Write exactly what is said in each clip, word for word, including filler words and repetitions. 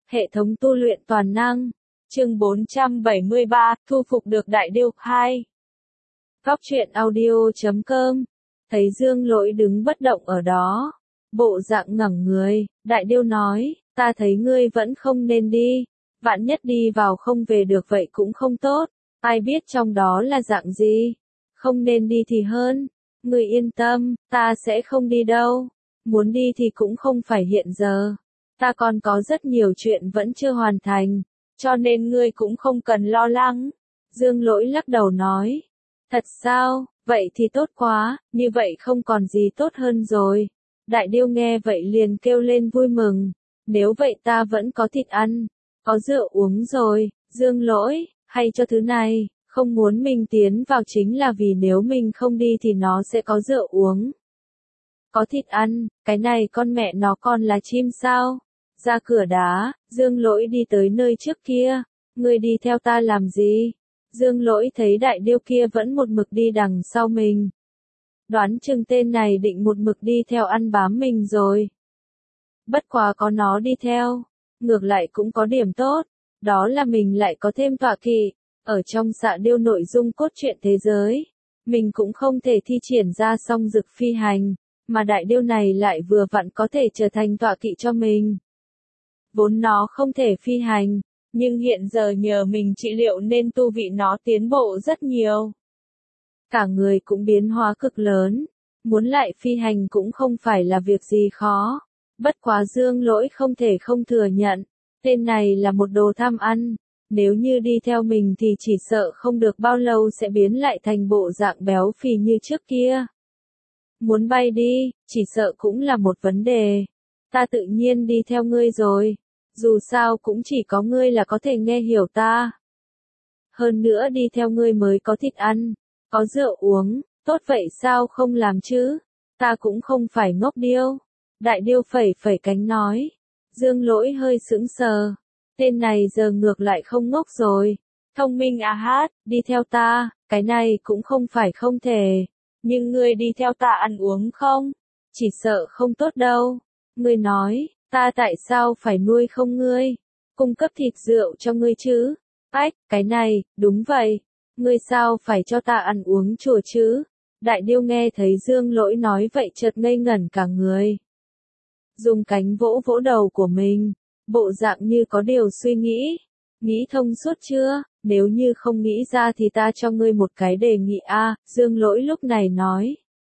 Hệ thống tu luyện toàn năng. Chương bốn trăm bảy mươi ba, thu phục được đại điêu. hai. Góc truyện audio chấm com. Thấy Dương Lỗi đứng bất động ở đó, bộ dạng ngẩng người, đại điêu nói, ta thấy ngươi vẫn không nên đi, vạn nhất đi vào không về được vậy cũng không tốt, ai biết trong đó là dạng gì, không nên đi thì hơn, ngươi yên tâm, ta sẽ không đi đâu, muốn đi thì cũng không phải hiện giờ, ta còn có rất nhiều chuyện vẫn chưa hoàn thành, cho nên ngươi cũng không cần lo lắng. Dương Lỗi lắc đầu nói, thật sao, vậy thì tốt quá, như vậy không còn gì tốt hơn rồi. Đại điêu nghe vậy liền kêu lên vui mừng, nếu vậy ta vẫn có thịt ăn, có rượu uống rồi. Dương Lỗi, hay cho thứ này, không muốn mình tiến vào chính là vì nếu mình không đi thì nó sẽ có rượu uống. Có thịt ăn, cái này con mẹ nó còn là chim sao? Ra cửa đá, Dương Lỗi đi tới nơi trước kia, ngươi đi theo ta làm gì? Dương Lỗi thấy đại điêu kia vẫn một mực đi đằng sau mình. Đoán chừng tên này định một mực đi theo ăn bám mình rồi. Bất quá có nó đi theo, ngược lại cũng có điểm tốt, đó là mình lại có thêm tọa kỵ. Ở trong Xạ Điêu nội dung cốt truyện thế giới, mình cũng không thể thi triển ra song dực phi hành, mà đại điêu này lại vừa vặn có thể trở thành tọa kỵ cho mình. Vốn nó không thể phi hành, nhưng hiện giờ nhờ mình trị liệu nên tu vị nó tiến bộ rất nhiều. Cả người cũng biến hóa cực lớn, muốn lại phi hành cũng không phải là việc gì khó. Bất quá Dương Lỗi không thể không thừa nhận, tên này là một đồ tham ăn, nếu như đi theo mình thì chỉ sợ không được bao lâu sẽ biến lại thành bộ dạng béo phì như trước kia. Muốn bay đi, chỉ sợ cũng là một vấn đề. Ta tự nhiên đi theo ngươi rồi. Dù sao cũng chỉ có ngươi là có thể nghe hiểu ta. Hơn nữa đi theo ngươi mới có thịt ăn, có rượu uống, tốt vậy sao không làm chứ? Ta cũng không phải ngốc điêu. Đại điêu phẩy phẩy cánh nói. Dương Lỗi hơi sững sờ. Tên này giờ ngược lại không ngốc rồi. Thông minh à hát, đi theo ta, cái này cũng không phải không thể. Nhưng ngươi đi theo ta ăn uống không? Chỉ sợ không tốt đâu. Ngươi nói. Ta tại sao phải nuôi không ngươi? Cung cấp thịt rượu cho ngươi chứ? Ách, cái này, đúng vậy. Ngươi sao phải cho ta ăn uống chùa chứ? Đại điêu nghe thấy Dương Lỗi nói vậy chợt ngây ngẩn cả người. Dùng cánh vỗ vỗ đầu của mình, bộ dạng như có điều suy nghĩ. Nghĩ thông suốt chưa? Nếu như không nghĩ ra thì ta cho ngươi một cái đề nghị a. À, Dương Lỗi lúc này nói.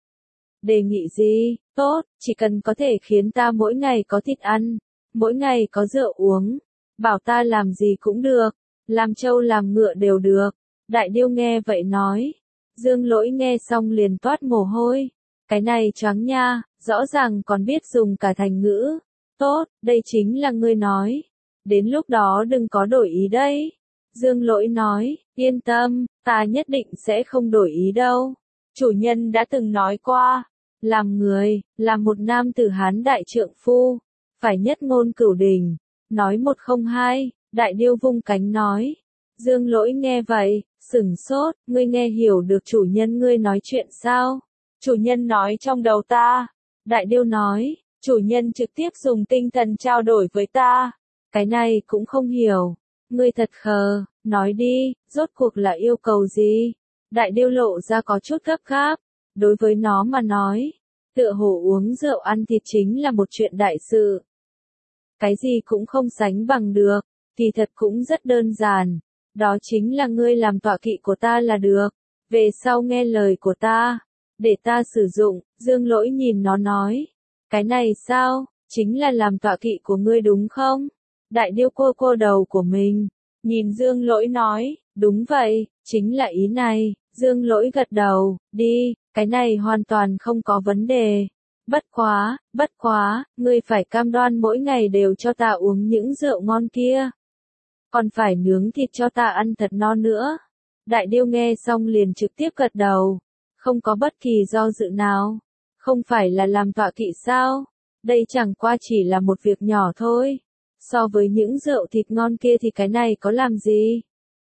Đề nghị gì? Tốt, chỉ cần có thể khiến ta mỗi ngày có thịt ăn, mỗi ngày có rượu uống, bảo ta làm gì cũng được, làm trâu làm ngựa đều được. Đại điêu nghe vậy nói. Dương Lỗi nghe xong liền toát mồ hôi. Cái này choáng nha, rõ ràng còn biết dùng cả thành ngữ. Tốt, đây chính là ngươi nói. Đến lúc đó đừng có đổi ý đấy. Dương Lỗi nói, yên tâm, ta nhất định sẽ không đổi ý đâu. Chủ nhân đã từng nói qua. Làm người, là một nam tử Hán đại trượng phu, phải nhất ngôn cửu đình, nói một không hai, đại điêu vung cánh nói. Dương Lỗi nghe vậy, sửng sốt, ngươi nghe hiểu được chủ nhân ngươi nói chuyện sao? Chủ nhân nói trong đầu ta. Đại điêu nói, chủ nhân trực tiếp dùng tinh thần trao đổi với ta. Cái này cũng không hiểu. Ngươi thật khờ, nói đi, rốt cuộc là yêu cầu gì? Đại điêu lộ ra có chút gấp gáp. Đối với nó mà nói, tựa hồ uống rượu ăn thịt chính là một chuyện đại sự. Cái gì cũng không sánh bằng được, thì thật cũng rất đơn giản. Đó chính là ngươi làm tọa kỵ của ta là được. Về sau nghe lời của ta, để ta sử dụng. Dương Lỗi nhìn nó nói. Cái này sao, chính là làm tọa kỵ của ngươi đúng không? Đại điêu cô cô đầu của mình, nhìn Dương Lỗi nói, đúng vậy, chính là ý này. Dương Lỗi gật đầu, đi, cái này hoàn toàn không có vấn đề. Bất quá, bất quá, ngươi phải cam đoan mỗi ngày đều cho ta uống những rượu ngon kia. Còn phải nướng thịt cho ta ăn thật no nữa. Đại điêu nghe xong liền trực tiếp gật đầu. Không có bất kỳ do dự nào. Không phải là làm tọa kỵ sao? Đây chẳng qua chỉ là một việc nhỏ thôi. So với những rượu thịt ngon kia thì cái này có làm gì?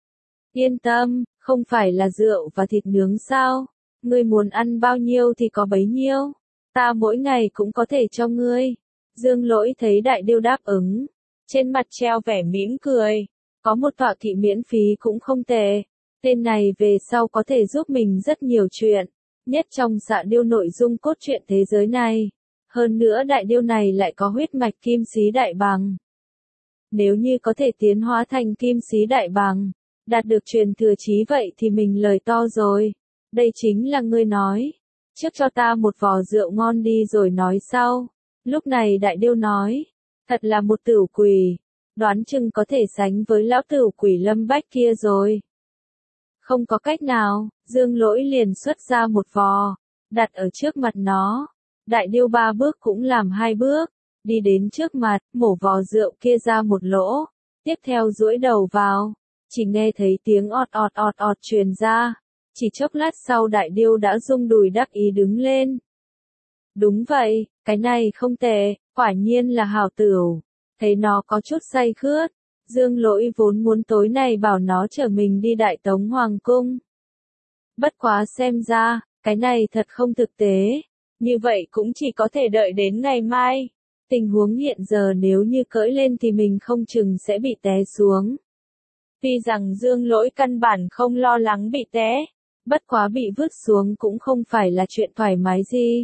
Yên tâm, không phải là rượu và thịt nướng sao? Ngươi muốn ăn bao nhiêu thì có bấy nhiêu. Ta mỗi ngày cũng có thể cho ngươi. Dương Lỗi thấy đại điêu đáp ứng. trên mặt treo vẻ mỉm cười. Có một tọa kỵ miễn phí cũng không tệ. Tên này về sau có thể giúp mình rất nhiều chuyện, nhất trong Dạ Điêu nội dung cốt truyện thế giới này. Hơn nữa đại điêu này lại có huyết mạch kim sĩ đại bằng. Nếu như có thể tiến hóa thành kim sĩ đại bằng, đạt được truyền thừa chí vậy thì mình lời to rồi. Đây chính là ngươi nói. Trước cho ta một vò rượu ngon đi rồi nói sau. Lúc này đại điêu nói. Thật là một tửu quỷ. Đoán chừng có thể sánh với lão tửu quỷ Lâm Bách kia rồi. Không có cách nào, Dương Lỗi liền xuất ra một vò, đặt ở trước mặt nó. Đại điêu ba bước cũng làm hai bước, đi đến trước mặt, mổ vò rượu kia ra một lỗ, tiếp theo duỗi đầu vào, chỉ nghe thấy tiếng ọt ọt ọt ọt truyền ra, chỉ chốc lát sau đại điêu đã rung đùi đắc ý đứng lên. Đúng vậy, cái này không tệ, quả nhiên là hảo tửu, thấy nó có chút say khướt, Dương Lỗi vốn muốn tối nay bảo nó chở mình đi Đại Tống Hoàng Cung. Bất quá xem ra, cái này thật không thực tế. Như vậy cũng chỉ có thể đợi đến ngày mai. Tình huống hiện giờ nếu như cưỡi lên thì mình không chừng sẽ bị té xuống. Tuy rằng Dương Lỗi căn bản không lo lắng bị té, bất quá bị vứt xuống cũng không phải là chuyện thoải mái gì.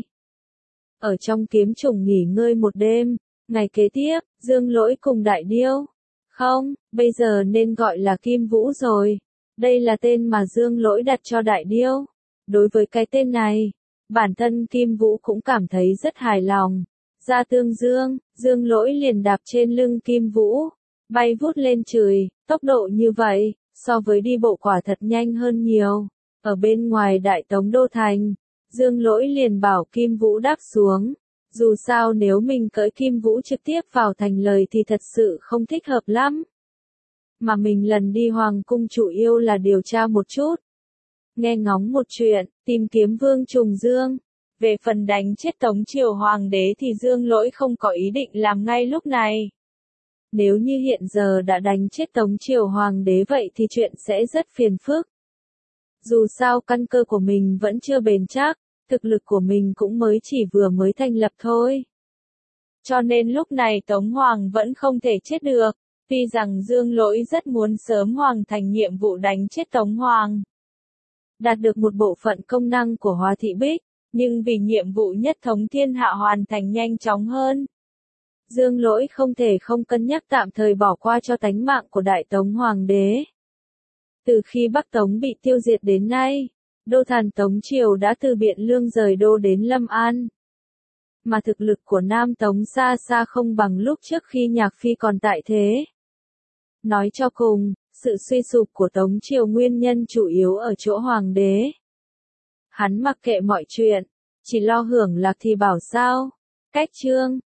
Ở trong kiếm trùng nghỉ ngơi một đêm, ngày kế tiếp, Dương Lỗi cùng Đại Điêu. Không, bây giờ nên gọi là Kim Vũ rồi. Đây là tên mà Dương Lỗi đặt cho Đại Điêu. Đối với cái tên này, bản thân Kim Vũ cũng cảm thấy rất hài lòng. Ra Tương Dương, Dương Lỗi liền đạp trên lưng Kim Vũ, bay vút lên trời, tốc độ như vậy, so với đi bộ quả thật nhanh hơn nhiều. Ở bên ngoài Đại Tống Đô Thành, Dương Lỗi liền bảo Kim Vũ đáp xuống. Dù sao nếu mình cưỡi Kim Vũ trực tiếp vào thành lời thì thật sự không thích hợp lắm. Mà mình lần đi Hoàng Cung chủ yếu là điều tra một chút. Nghe ngóng một chuyện, tìm kiếm Vương Trùng Dương. Về phần đánh chết Tống Triều Hoàng đế thì Dương Lỗi không có ý định làm ngay lúc này. Nếu như hiện giờ đã đánh chết Tống Triều Hoàng đế vậy thì chuyện sẽ rất phiền phức. Dù sao căn cơ của mình vẫn chưa bền chắc. Thực lực của mình cũng mới chỉ vừa mới thành lập thôi. Cho nên lúc này Tống Hoàng vẫn không thể chết được, tuy rằng Dương Lỗi rất muốn sớm hoàn thành nhiệm vụ đánh chết Tống Hoàng. Đạt được một bộ phận công năng của Hóa Thị Bích, nhưng vì nhiệm vụ nhất thống thiên hạ hoàn thành nhanh chóng hơn. Dương Lỗi không thể không cân nhắc tạm thời bỏ qua cho tánh mạng của Đại Tống Hoàng đế. Từ khi Bắc Tống bị tiêu diệt đến nay, Đô thành Tống Triều đã từ Biện Lương rời đô đến Lâm An. Mà thực lực của Nam Tống xa xa không bằng lúc trước khi Nhạc Phi còn tại thế. Nói cho cùng, sự suy sụp của Tống Triều nguyên nhân chủ yếu ở chỗ Hoàng đế. Hắn mặc kệ mọi chuyện, chỉ lo hưởng lạc thì bảo sao. Cách chương